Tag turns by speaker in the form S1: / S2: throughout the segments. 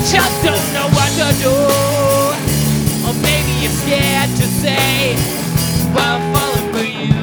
S1: just don't know what to do. Or maybe you're scared to say, well, I'm falling for you.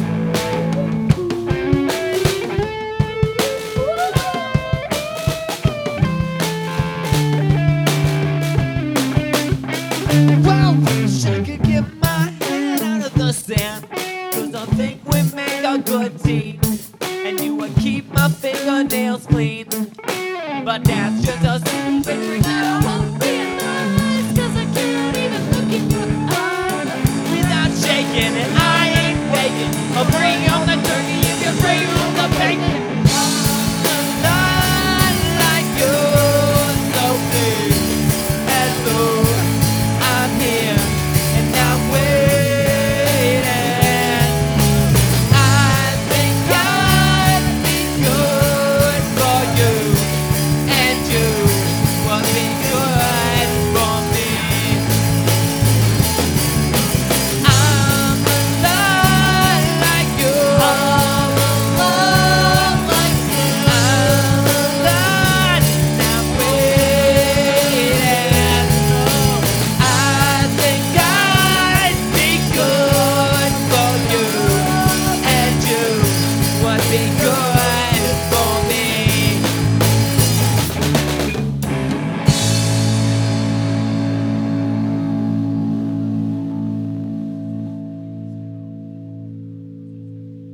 S1: Well, wish I could get my head out of the sand, 'cause I think we make a good team, and you would keep my fingernails clean. But that's just a secret that I won't realize, 'cause I can't even look in your eyes without shaking, and I ain't faking. I'll bring on the turkey if you bring on the bacon. Not like you, so please, hello, I'm here and I'm waiting. I think I'd be good for you, and you would be good for me. I'm alive like you. I'm alive like you. I'm alive and I'm waiting. I think I'd be good for you, and you would be good.